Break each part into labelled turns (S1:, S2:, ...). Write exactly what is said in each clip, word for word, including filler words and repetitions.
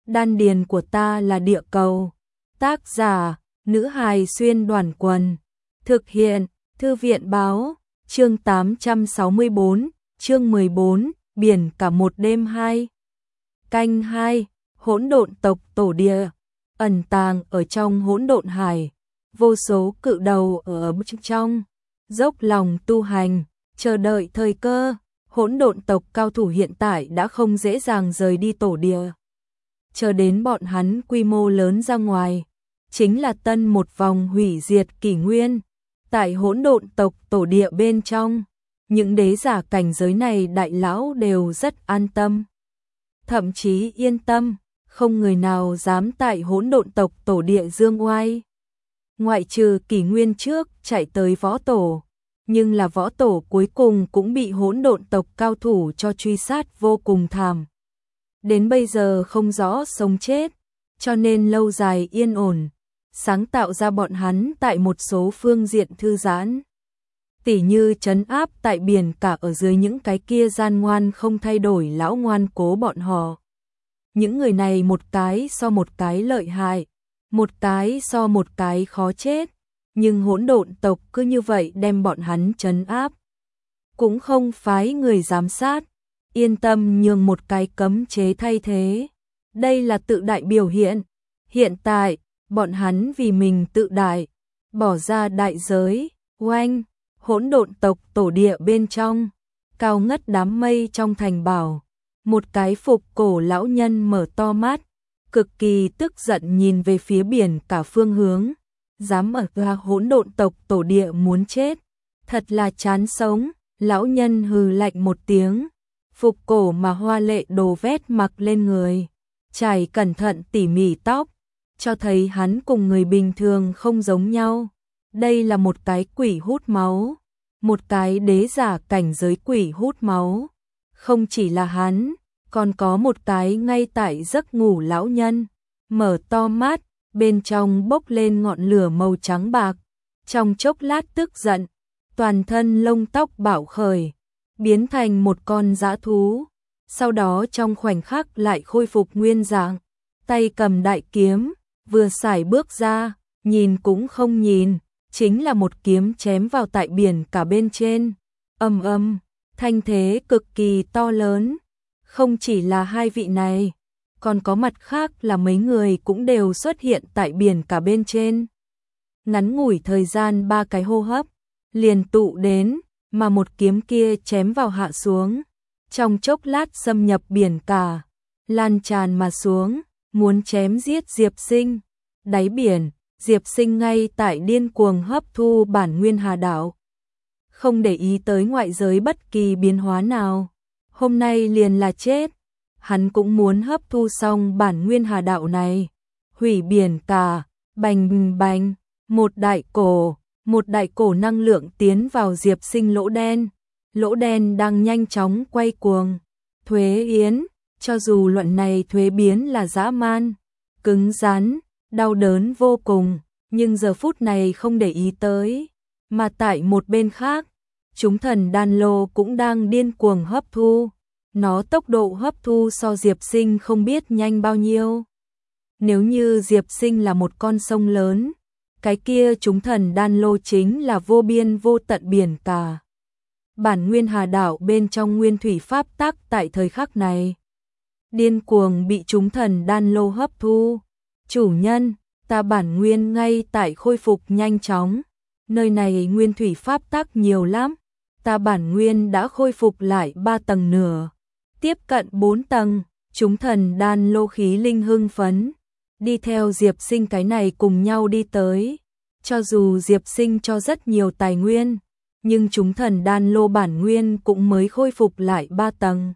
S1: Đan điền của ta là địa cầu. Tác giả, nữ hài xuyên đoàn quần. Thực hiện, thư viện báo, chương tám trăm sáu mươi bốn, chương mười bốn, biển cả một đêm hai. Canh hai, hỗn độn tộc tổ địa, ẩn tàng ở trong hỗn độn hải, vô số cự đầu ở trong, dốc lòng tu hành, chờ đợi thời cơ. Hỗn độn tộc cao thủ hiện tại đã không dễ dàng rời đi tổ địa. Chờ đến bọn hắn quy mô lớn ra ngoài, chính là tân một vòng hủy diệt kỷ nguyên. Tại hỗn độn tộc tổ địa bên trong, những đế giả cảnh giới này đại lão đều rất an tâm. Thậm chí yên tâm, không người nào dám tại hỗn độn tộc tổ địa dương oai. Ngoại trừ kỷ nguyên trước chạy tới võ tổ, nhưng là võ tổ cuối cùng cũng bị hỗn độn tộc cao thủ cho truy sát vô cùng thảm. Đến bây giờ không rõ sống chết, cho nên lâu dài yên ổn, sáng tạo ra bọn hắn tại một số phương diện thư giãn. Tỉ như trấn áp tại biển cả ở dưới những cái kia gian ngoan không thay đổi lão ngoan cố bọn họ. Những người này một cái so một cái lợi hại, một cái so một cái khó chết, nhưng hỗn độn tộc cứ như vậy đem bọn hắn trấn áp. Cũng không phái người giám sát, yên tâm nhường một cái cấm chế thay thế. Đây là tự đại biểu hiện. Hiện tại, bọn hắn vì mình tự đại, bỏ ra đại giới, oanh, hỗn độn tộc tổ địa bên trong, cao ngất đám mây trong thành bảo. Một cái phục cổ lão nhân mở to mắt, cực kỳ tức giận nhìn về phía biển cả phương hướng. Dám ở ra hỗn độn tộc tổ địa muốn chết, thật là chán sống. Lão nhân hừ lạnh một tiếng, phục cổ mà hoa lệ đồ vét mặc lên người, trải cẩn thận tỉ mỉ tóc, cho thấy hắn cùng người bình thường không giống nhau. Đây là một cái quỷ hút máu, một cái đế giả cảnh giới quỷ hút máu. Không chỉ là hắn, còn có một cái ngay tại giấc ngủ lão nhân, mở to mắt, bên trong bốc lên ngọn lửa màu trắng bạc. Trong chốc lát tức giận, toàn thân lông tóc bạo khởi, biến thành một con dã thú. Sau đó trong khoảnh khắc lại khôi phục nguyên dạng, tay cầm đại kiếm, vừa sải bước ra, nhìn cũng không nhìn, chính là một kiếm chém vào tại biển cả bên trên. Ầm ầm, thanh thế cực kỳ to lớn. Không chỉ là hai vị này, còn có mặt khác là mấy người cũng đều xuất hiện tại biển cả bên trên. Ngắn ngủi thời gian ba cái hô hấp, liền tụ đến, mà một kiếm kia chém vào hạ xuống. Trong chốc lát xâm nhập biển cả, lan tràn mà xuống, muốn chém giết Diệp Sinh. Đáy biển, Diệp Sinh ngay tại điên cuồng hấp thu bản nguyên hà đạo, không để ý tới ngoại giới bất kỳ biến hóa nào. Hôm nay liền là chết, hắn cũng muốn hấp thu xong bản nguyên hà đạo này. Hủy biển cả, bành bành, một đại cổ, một đại cổ năng lượng tiến vào Diệp Sinh lỗ đen. Lỗ đen đang nhanh chóng quay cuồng. Thuế yến, cho dù luận này thuế biến là dã man, cứng rắn, đau đớn vô cùng, nhưng giờ phút này không để ý tới. Mà tại một bên khác, chúng thần đan lô cũng đang điên cuồng hấp thu. Nó tốc độ hấp thu so Diệp Sinh không biết nhanh bao nhiêu. Nếu như Diệp Sinh là một con sông lớn, cái kia chúng thần đan lô chính là vô biên vô tận biển cả. Bản nguyên hà đạo bên trong nguyên thủy pháp tắc tại thời khắc này điên cuồng bị chúng thần đan lô hấp thu. Chủ nhân, ta bản nguyên ngay tại khôi phục nhanh chóng. Nơi này nguyên thủy pháp tắc nhiều lắm. Ta bản nguyên đã khôi phục lại ba tầng nửa, tiếp cận bốn tầng. Chúng thần đan lô khí linh hưng phấn, đi theo Diệp Sinh cái này cùng nhau đi tới. Cho dù Diệp Sinh cho rất nhiều tài nguyên, nhưng chúng thần đan lô bản nguyên cũng mới khôi phục lại ba tầng.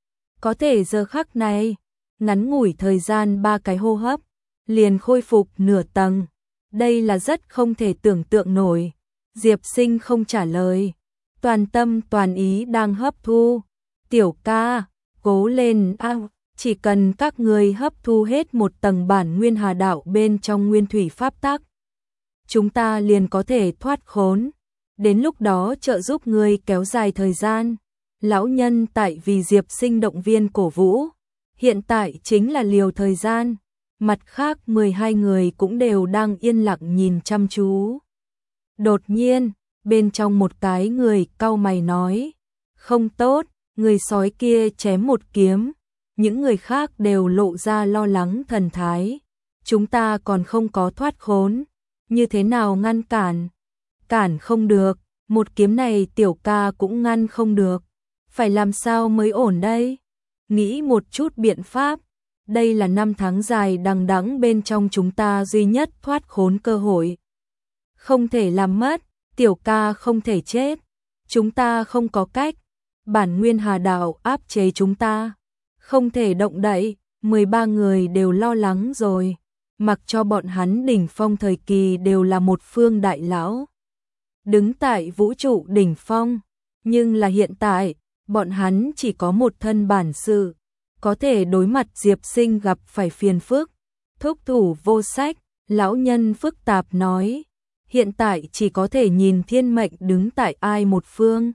S1: Có thể giờ khắc này, ngắn ngủi thời gian ba cái hô hấp, liền khôi phục nửa tầng. Đây là rất không thể tưởng tượng nổi. Diệp Sinh không trả lời, toàn tâm toàn ý đang hấp thu. Tiểu ca, cố lên a, chỉ cần các người hấp thu hết một tầng bản nguyên hà đạo bên trong nguyên thủy pháp tắc, chúng ta liền có thể thoát khốn. Đến lúc đó trợ giúp người kéo dài thời gian. Lão nhân tại vì Diệp Sinh động viên cổ vũ, hiện tại chính là liều thời gian. Mặt khác mười hai người cũng đều đang yên lặng nhìn chăm chú. Đột nhiên, bên trong một cái người cau mày nói, không tốt, người sói kia chém một kiếm, những người khác đều lộ ra lo lắng thần thái. Chúng ta còn không có thoát khốn, như thế nào ngăn cản? Cản không được, một kiếm này tiểu ca cũng ngăn không được. Phải làm sao mới ổn đây? Nghĩ một chút biện pháp. Đây là năm tháng dài đằng đẵng bên trong chúng ta duy nhất thoát khốn cơ hội. Không thể làm mất, tiểu ca không thể chết. Chúng ta không có cách. Bản nguyên hà đạo áp chế chúng ta. Không thể động đậy, mười ba người đều lo lắng rồi. Mặc cho bọn hắn đỉnh phong thời kỳ đều là một phương đại lão. Đứng tại vũ trụ đỉnh phong. Nhưng là hiện tại, bọn hắn chỉ có một thân bản sự. Có thể đối mặt Diệp Sinh gặp phải phiền phức. Thúc thủ vô sách, lão nhân phức tạp nói. Hiện tại chỉ có thể nhìn thiên mệnh đứng tại ai một phương.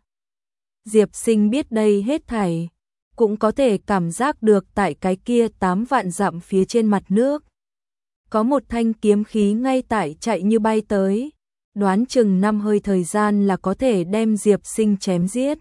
S1: Diệp Sinh biết đây hết thảy. Cũng có thể cảm giác được tại cái kia tám vạn dặm phía trên mặt nước. Có một thanh kiếm khí ngay tại chạy như bay tới. Đoán chừng năm hơi thời gian là có thể đem Diệp Sinh chém giết.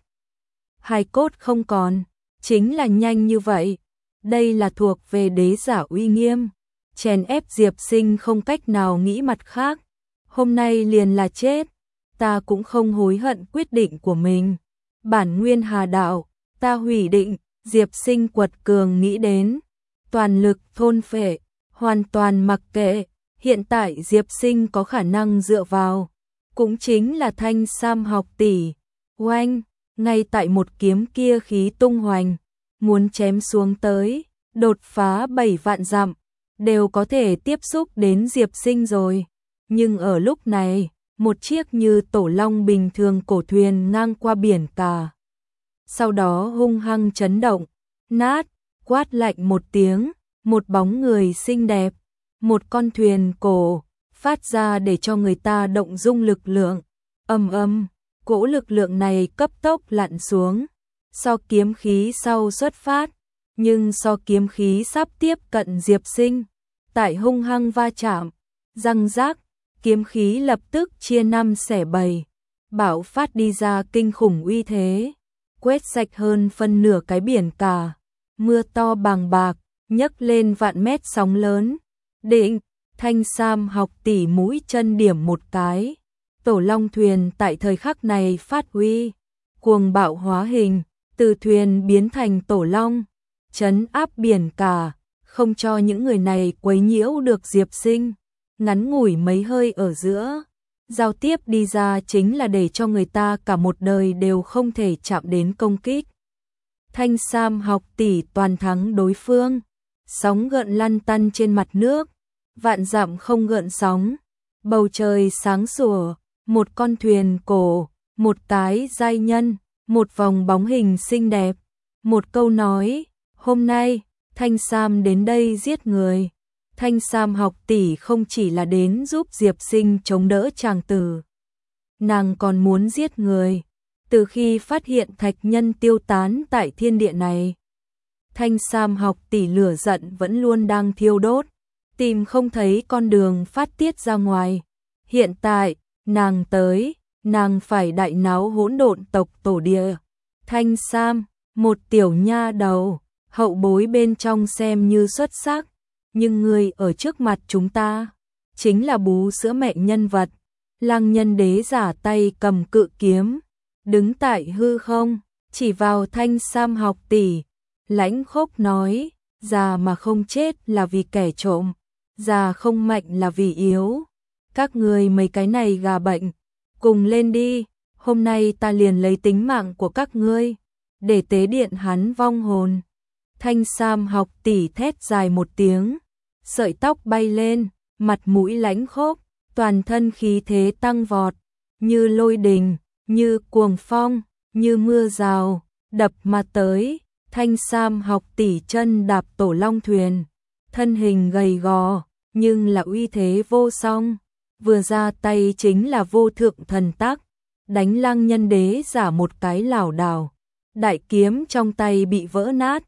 S1: Hài cốt không còn, chính là nhanh như vậy. Đây là thuộc về đế giả uy nghiêm. Chèn ép Diệp Sinh không cách nào nghĩ mặt khác. Hôm nay liền là chết. Ta cũng không hối hận quyết định của mình. Bản nguyên hà đạo, ta hủy định. Diệp Sinh quật cường nghĩ đến. Toàn lực thôn phệ, hoàn toàn mặc kệ. Hiện tại Diệp Sinh có khả năng dựa vào. Cũng chính là thanh sam học tỷ. Oanh, ngay tại một kiếm kia khí tung hoành. Muốn chém xuống tới, đột phá bảy vạn dặm. Đều có thể tiếp xúc đến Diệp Sinh rồi. Nhưng ở lúc này, một chiếc như tổ long bình thường cổ thuyền ngang qua biển cả. Sau đó hung hăng chấn động, nát, quát lạnh một tiếng, một bóng người xinh đẹp, một con thuyền cổ, phát ra để cho người ta động dung lực lượng. Ầm ầm, cỗ lực lượng này cấp tốc lặn xuống, so kiếm khí sau xuất phát, nhưng so kiếm khí sắp tiếp cận Diệp Sinh, tại hung hăng va chạm, răng rác, kiếm khí lập tức chia năm xẻ bảy, bạo phát đi ra kinh khủng uy thế, quét sạch hơn phân nửa cái biển cả, mưa to bàng bạc, nhấc lên vạn mét sóng lớn. Định, thanh sam học tỷ mũi chân điểm một cái, tổ long thuyền tại thời khắc này phát huy, cuồng bạo hóa hình, từ thuyền biến thành tổ long, trấn áp biển cả, không cho những người này quấy nhiễu được Diệp Sinh. Ngắn ngủi mấy hơi ở giữa, giao tiếp đi ra chính là để cho người ta cả một đời đều không thể chạm đến công kích. Thanh sam học tỷ toàn thắng đối phương, sóng gợn lăn tăn trên mặt nước, vạn dặm không gợn sóng, bầu trời sáng sủa, một con thuyền cổ, một cái giai nhân, một vòng bóng hình xinh đẹp, một câu nói, hôm nay, Thanh Sam đến đây giết người. Thanh Sam học tỷ không chỉ là đến giúp Diệp Sinh chống đỡ chàng tử, nàng còn muốn giết người. Từ khi phát hiện thạch nhân tiêu tán tại thiên địa này, Thanh Sam học tỷ lửa giận vẫn luôn đang thiêu đốt, tìm không thấy con đường phát tiết ra ngoài. Hiện tại, nàng tới, nàng phải đại náo hỗn độn tộc tổ địa. Thanh Sam, một tiểu nha đầu, hậu bối bên trong xem như xuất sắc, nhưng người ở trước mặt chúng ta chính là bú sữa mẹ nhân vật. Lang nhân đế giả tay cầm cự kiếm, đứng tại hư không, chỉ vào Thanh Sam học tỷ, lãnh khốc nói, già mà không chết là vì kẻ trộm, già không mạnh là vì yếu. Các người mấy cái này gà bệnh, cùng lên đi, hôm nay ta liền lấy tính mạng của các ngươi, để tế điện hắn vong hồn. Thanh Sam học tỷ thét dài một tiếng, sợi tóc bay lên, mặt mũi lãnh khốc, toàn thân khí thế tăng vọt, như lôi đình, như cuồng phong, như mưa rào, đập mà tới. Thanh Sam học tỷ chân đạp tổ long thuyền, thân hình gầy gò, nhưng là uy thế vô song, vừa ra tay chính là vô thượng thần tác, đánh Lang nhân đế giả một cái lảo đảo, đại kiếm trong tay bị vỡ nát,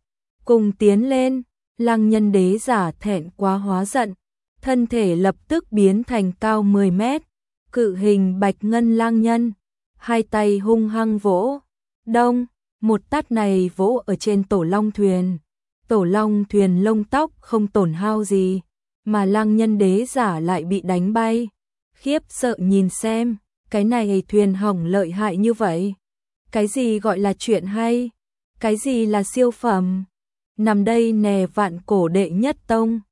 S1: cùng tiến lên. Lăng Nhân Đế giả thẹn quá hóa giận, thân thể lập tức biến thành cao mười mét, cự hình bạch ngân lang nhân, hai tay hung hăng vỗ, đông, một tát này vỗ ở trên tổ long thuyền. Tổ long thuyền lông tóc không tổn hao gì, mà Lăng Nhân Đế giả lại bị đánh bay. Khiếp sợ nhìn xem, cái này thuyền hỏng lợi hại như vậy. Cái gì gọi là chuyện hay? Cái gì là siêu phẩm? Nằm đây nè vạn cổ đệ nhất tông.